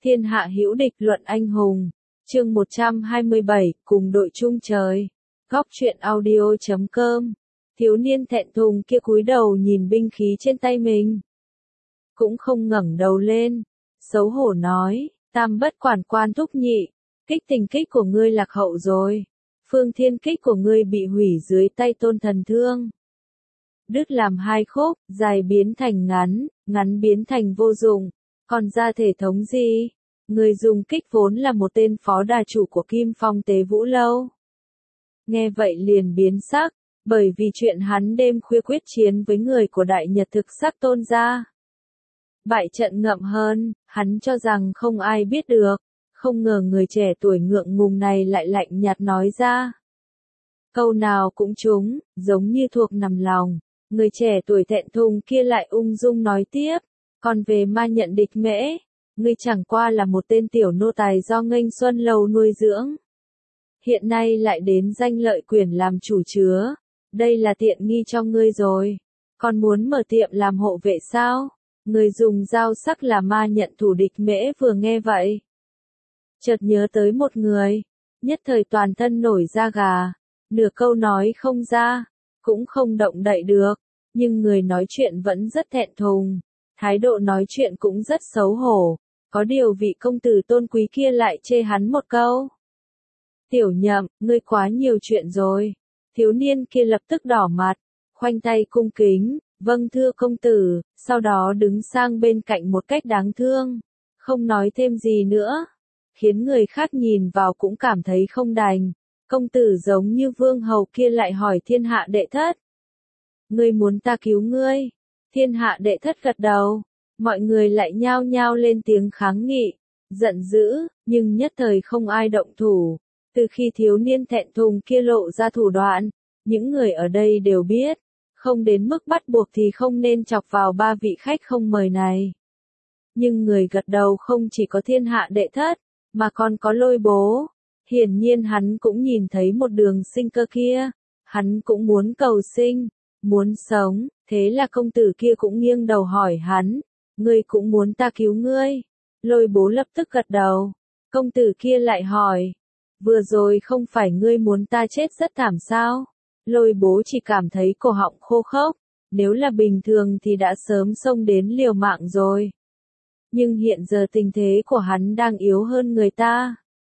Thiên hạ hữu địch luận anh hùng. Chương 127, cùng đội chung trời. Góc truyện audio.com. Thiếu niên thẹn thùng kia cúi đầu nhìn binh khí trên tay mình. Cũng không ngẩng đầu lên. Xấu hổ nói, tam bất quản quan thúc nhị. Kích tình kích của ngươi lạc hậu rồi. Phương thiên kích của ngươi bị hủy dưới tay Tôn Thần Thương. Đứt làm hai khúc, dài biến thành ngắn, ngắn biến thành vô dụng. Còn ra thể thống gì? Người dùng kích vốn là một tên phó đà chủ của Kim Phong Tế Vũ Lâu. Nghe vậy liền biến sắc, bởi vì chuyện hắn đêm khuya quyết chiến với người của Đại Nhật Thực Sắc Tôn gia. Bại trận ngậm hơn, hắn cho rằng không ai biết được, không ngờ người trẻ tuổi ngượng ngùng này lại lạnh nhạt nói ra. Câu nào cũng trúng, giống như thuộc nằm lòng, người trẻ tuổi thẹn thùng kia lại ung dung nói tiếp, còn về ma nhận địch mễ, ngươi chẳng qua là một tên tiểu nô tài do Nghênh Xuân Lâu nuôi dưỡng. Hiện nay lại đến danh lợi quyền làm chủ chứa, đây là tiện nghi cho ngươi rồi, còn muốn mở tiệm làm hộ vệ sao? Người dùng dao sắc là ma nhận thủ địch mễ vừa nghe vậy. Chợt nhớ tới một người, nhất thời toàn thân nổi da gà, nửa câu nói không ra, cũng không động đậy được, nhưng người nói chuyện vẫn rất thẹn thùng, thái độ nói chuyện cũng rất xấu hổ, có điều vị công tử tôn quý kia lại chê hắn một câu. Tiểu Nhậm, ngươi quá nhiều chuyện rồi. Thiếu niên kia lập tức đỏ mặt, khoanh tay cung kính, vâng thưa công tử, sau đó đứng sang bên cạnh một cách đáng thương, không nói thêm gì nữa, khiến người khác nhìn vào cũng cảm thấy không đành. Công tử giống như vương hầu kia lại hỏi thiên hạ đệ thất. Ngươi muốn ta cứu ngươi? Thiên hạ đệ thất gật đầu, mọi người lại nhao nhao lên tiếng kháng nghị, giận dữ, nhưng nhất thời không ai động thủ. Từ khi thiếu niên thẹn thùng kia lộ ra thủ đoạn, những người ở đây đều biết, không đến mức bắt buộc thì không nên chọc vào ba vị khách không mời này. Nhưng người gật đầu không chỉ có thiên hạ đệ thất, mà còn có Lôi Bố. Hiển nhiên hắn cũng nhìn thấy một đường sinh cơ kia, hắn cũng muốn cầu sinh, muốn sống, thế là công tử kia cũng nghiêng đầu hỏi hắn, ngươi cũng muốn ta cứu ngươi? Lôi Bố lập tức gật đầu, công tử kia lại hỏi, vừa rồi không phải ngươi muốn ta chết rất thảm sao? Lôi Bố chỉ cảm thấy cổ họng khô khốc, nếu là bình thường thì đã sớm xông đến liều mạng rồi. Nhưng hiện giờ tình thế của hắn đang yếu hơn người ta.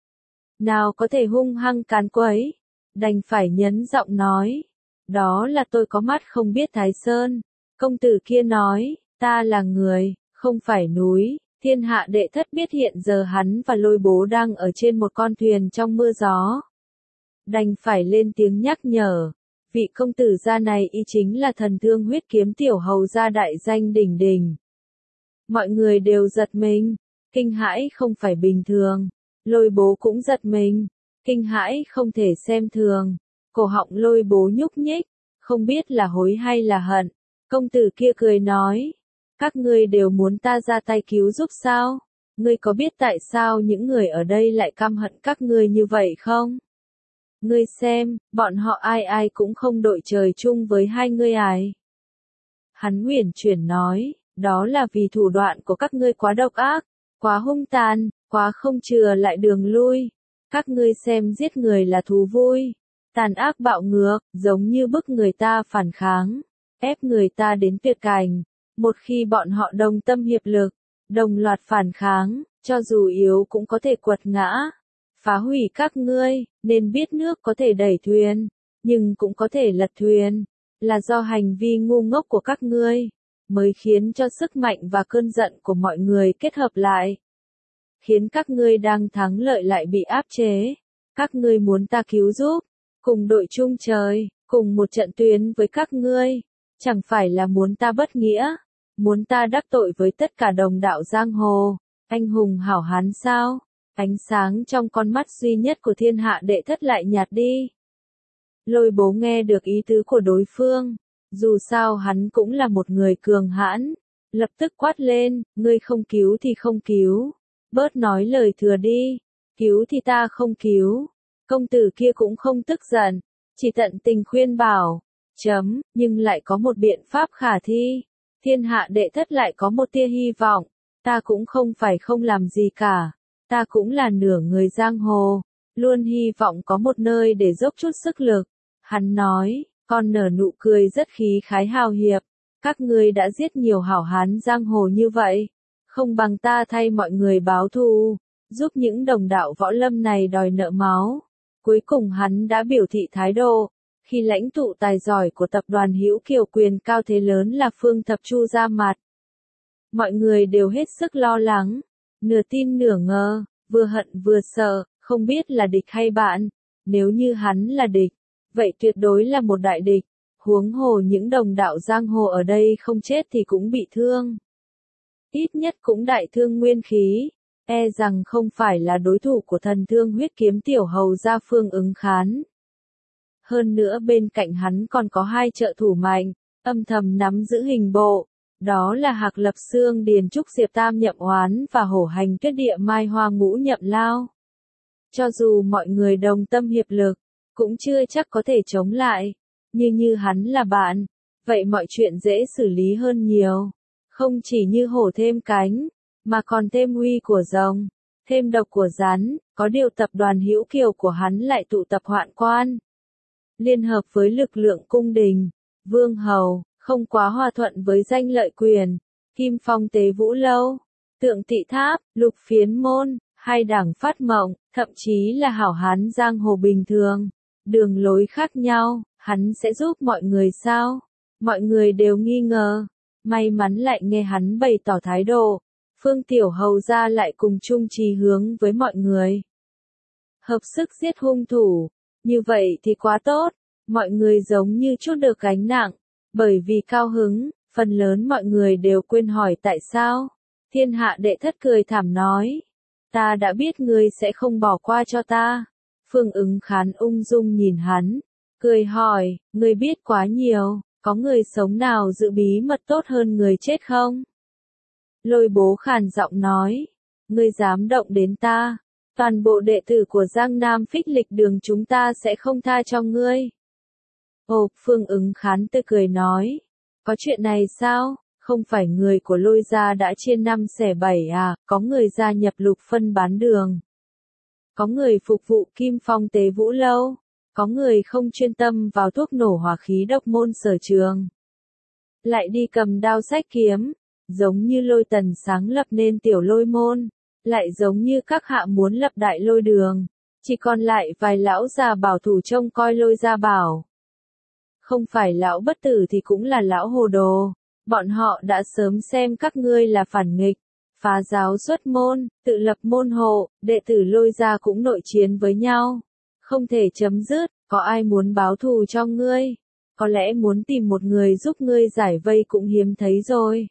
Nào có thể hung hăng càn quấy, đành phải nhấn giọng nói. Đó là tôi có mắt không biết Thái Sơn. Công tử kia nói, ta là người, không phải núi. Thiên hạ đệ thất biết hiện giờ hắn và Lôi Bố đang ở trên một con thuyền trong mưa gió. Đành phải lên tiếng nhắc nhở. Vị công tử gia này y chính là Thần Thương Huyết Kiếm tiểu hầu gia đại danh đỉnh đỉnh. Mọi người đều giật mình, kinh hãi không phải bình thường. Lôi Bố cũng giật mình, kinh hãi không thể xem thường. Cổ họng Lôi Bố nhúc nhích, không biết là hối hay là hận. Công tử kia cười nói, các ngươi đều muốn ta ra tay cứu giúp sao? Ngươi có biết tại sao những người ở đây lại căm hận các ngươi như vậy không? Ngươi xem, bọn họ ai ai cũng không đội trời chung với hai ngươi ai. Hắn uyển chuyển nói, đó là vì thủ đoạn của các ngươi quá độc ác, quá hung tàn, quá không chừa lại đường lui. Các ngươi xem giết người là thú vui, tàn ác bạo ngược, giống như bức người ta phản kháng, ép người ta đến tuyệt cảnh. Một khi bọn họ đồng tâm hiệp lực, đồng loạt phản kháng, cho dù yếu cũng có thể quật ngã, phá hủy các ngươi, nên biết nước có thể đẩy thuyền, nhưng cũng có thể lật thuyền, là do hành vi ngu ngốc của các ngươi, mới khiến cho sức mạnh và cơn giận của mọi người kết hợp lại, khiến các ngươi đang thắng lợi lại bị áp chế. Các ngươi muốn ta cứu giúp, cùng đội chung trời, cùng một trận tuyến với các ngươi, chẳng phải là muốn ta bất nghĩa, muốn ta đắc tội với tất cả đồng đạo giang hồ, anh hùng hảo hán sao? Ánh sáng trong con mắt duy nhất của thiên hạ đệ thất lại nhạt đi. Lôi Bố nghe được ý tứ của đối phương, dù sao hắn cũng là một người cường hãn, lập tức quát lên, ngươi không cứu thì không cứu, bớt nói lời thừa đi, cứu thì ta không cứu. Công tử kia cũng không tức giận, chỉ tận tình khuyên bảo, nhưng lại có một biện pháp khả thi, thiên hạ đệ thất lại có một tia hy vọng. Ta cũng không phải không làm gì cả. Ta cũng là nửa người giang hồ, luôn hy vọng có một nơi để dốc chút sức lực. Hắn nói, con nở nụ cười rất khí khái hào hiệp. Các ngươi đã giết nhiều hảo hán giang hồ như vậy. Không bằng ta thay mọi người báo thù, giúp những đồng đạo võ lâm này đòi nợ máu. Cuối cùng hắn đã biểu thị thái độ. Khi lãnh tụ tài giỏi của tập đoàn Hữu Kiều quyền cao thế lớn là Phương Thập Chu ra mặt, mọi người đều hết sức lo lắng, nửa tin nửa ngờ, vừa hận vừa sợ, không biết là địch hay bạn. Nếu như hắn là địch, vậy tuyệt đối là một đại địch. Huống hồ những đồng đạo giang hồ ở đây không chết thì cũng bị thương. Ít nhất cũng đại thương nguyên khí, e rằng không phải là đối thủ của thần thương huyết kiếm tiểu hầu gia Phương Ứng Khán. Hơn nữa bên cạnh hắn còn có hai trợ thủ mạnh, âm thầm nắm giữ hình bộ. Đó là Hạc Lập Xương Điền Trúc Diệp Tam Nhậm Oán và Hổ Hành Tuyết Địa Mai Hoa Ngũ Nhậm Lao. Cho dù mọi người đồng tâm hiệp lực, cũng chưa chắc có thể chống lại. Như hắn là bạn, vậy mọi chuyện dễ xử lý hơn nhiều. Không chỉ như hổ thêm cánh, mà còn thêm uy của rồng, thêm độc của rắn. Có điều tập đoàn Hữu Kiều của hắn lại tụ tập hoạn quan, liên hợp với lực lượng cung đình, vương hầu, không quá hòa thuận với danh lợi quyền. Kim Phong Tế Vũ Lâu, Tượng Tị Tháp, Lục Phiến Môn, hai đảng Phát Mộng, thậm chí là hảo hán giang hồ bình thường, đường lối khác nhau, hắn sẽ giúp mọi người sao? Mọi người đều nghi ngờ. May mắn lại nghe hắn bày tỏ thái độ, Phương Tiểu Hầu gia lại cùng chung chí hướng với mọi người. Hợp sức giết hung thủ, như vậy thì quá tốt, mọi người giống như chút được gánh nặng, bởi vì cao hứng, phần lớn mọi người đều quên hỏi tại sao. Thiên Hạ Đệ Thất cười thảm nói, ta đã biết ngươi sẽ không bỏ qua cho ta. Phương Ứng Khán ung dung nhìn hắn, cười hỏi, ngươi biết quá nhiều, có người sống nào giữ bí mật tốt hơn người chết không? Lôi Bố khàn giọng nói, ngươi dám động đến ta, toàn bộ đệ tử của Giang Nam Phích Lịch Đường chúng ta sẽ không tha cho ngươi. Ồ, Phương Ứng Khán tươi cười nói, có chuyện này sao? Không phải người của Lôi gia đã chia 5 xẻ 7 à? Có người gia nhập Lục phân bán đường, có người phục vụ Kim Phong Tế Vũ Lâu, có người không chuyên tâm vào thuốc nổ hỏa khí độc môn sở trường, lại đi cầm đao sách kiếm, giống như Lôi Tần sáng lập nên tiểu Lôi môn, lại giống như các hạ muốn lập đại Lôi đường, chỉ còn lại vài lão già bảo thủ trông coi Lôi gia bảo. Không phải lão bất tử thì cũng là lão hồ đồ, bọn họ đã sớm xem các ngươi là phản nghịch, phá giáo xuất môn, tự lập môn hộ, đệ tử Lôi gia cũng nội chiến với nhau. Không thể chấm dứt, có ai muốn báo thù cho ngươi? Có lẽ muốn tìm một người giúp ngươi giải vây cũng hiếm thấy rồi.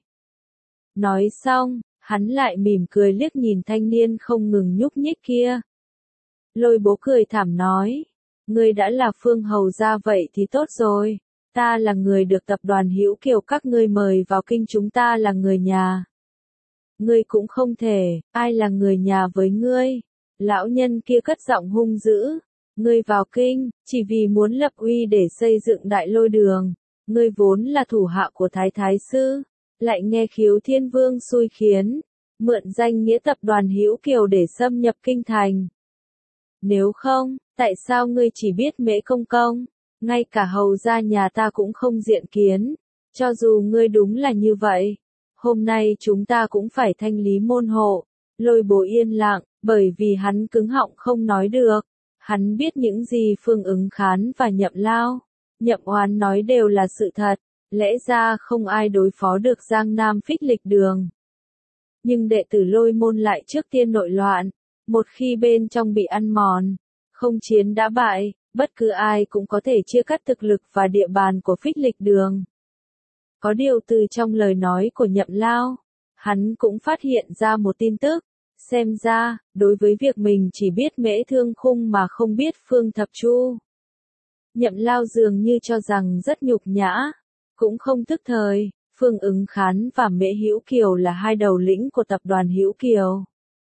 Nói xong, hắn lại mỉm cười liếc nhìn thanh niên không ngừng nhúc nhích kia. Lôi Bố cười thảm nói, ngươi đã là Phương hầu gia vậy thì tốt rồi. Ta là người được tập đoàn Hữu Kiều các ngươi mời vào kinh, chúng ta là người nhà. Ngươi cũng không thể, ai là người nhà với ngươi? Lão nhân kia cất giọng hung dữ. Ngươi vào kinh, chỉ vì muốn lập uy để xây dựng đại Lôi đường. Ngươi vốn là thủ hạ của Thái Thái Sư, lại nghe Khiếu Thiên Vương xui khiến, mượn danh nghĩa tập đoàn Hữu Kiều để xâm nhập kinh thành. Nếu không, tại sao ngươi chỉ biết Mễ Công Công? Ngay cả hầu gia nhà ta cũng không diện kiến. Cho dù ngươi đúng là như vậy, hôm nay chúng ta cũng phải thanh lý môn hộ. Lôi Bố yên lặng, bởi vì hắn cứng họng không nói được. Hắn biết những gì Phương Ứng Khán và Nhậm Lao, Nhậm Oán nói đều là sự thật, lẽ ra không ai đối phó được Giang Nam Phích Lịch Đường. Nhưng đệ tử Lôi môn lại trước tiên nội loạn, một khi bên trong bị ăn mòn, không chiến đã bại, bất cứ ai cũng có thể chia cắt thực lực và địa bàn của Phích Lịch Đường. Có điều từ trong lời nói của Nhậm Lao, hắn cũng phát hiện ra một tin tức. Xem ra, đối với việc mình chỉ biết Mễ Thương Khung mà không biết Phương Thập Chu, Nhậm Lao dường như cho rằng rất nhục nhã, cũng không thức thời. Phương Ứng Khán và Mễ Hữu Kiều là hai đầu lĩnh của tập đoàn Hữu Kiều.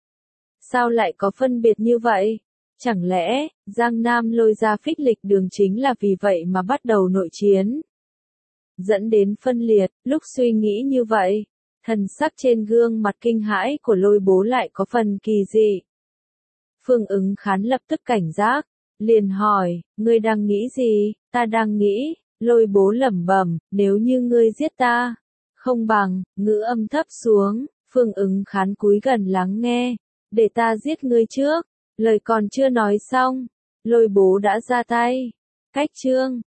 Sao lại có phân biệt như vậy? Chẳng lẽ, Giang Nam Lôi gia Phích Lịch Đường chính là vì vậy mà bắt đầu nội chiến? Dẫn đến phân liệt, lúc suy nghĩ như vậy, Thần sắc trên gương mặt kinh hãi của Lôi Bố lại có phần kỳ dị. Phương Ứng Khán lập tức cảnh giác, liền hỏi, ngươi đang nghĩ gì? Ta đang nghĩ, Lôi Bố lẩm bẩm, nếu như ngươi giết ta, không bằng, ngữ âm thấp xuống, Phương Ứng Khán cúi gần lắng nghe, để ta giết ngươi trước, lời còn chưa nói xong, Lôi Bố đã ra tay, cách chương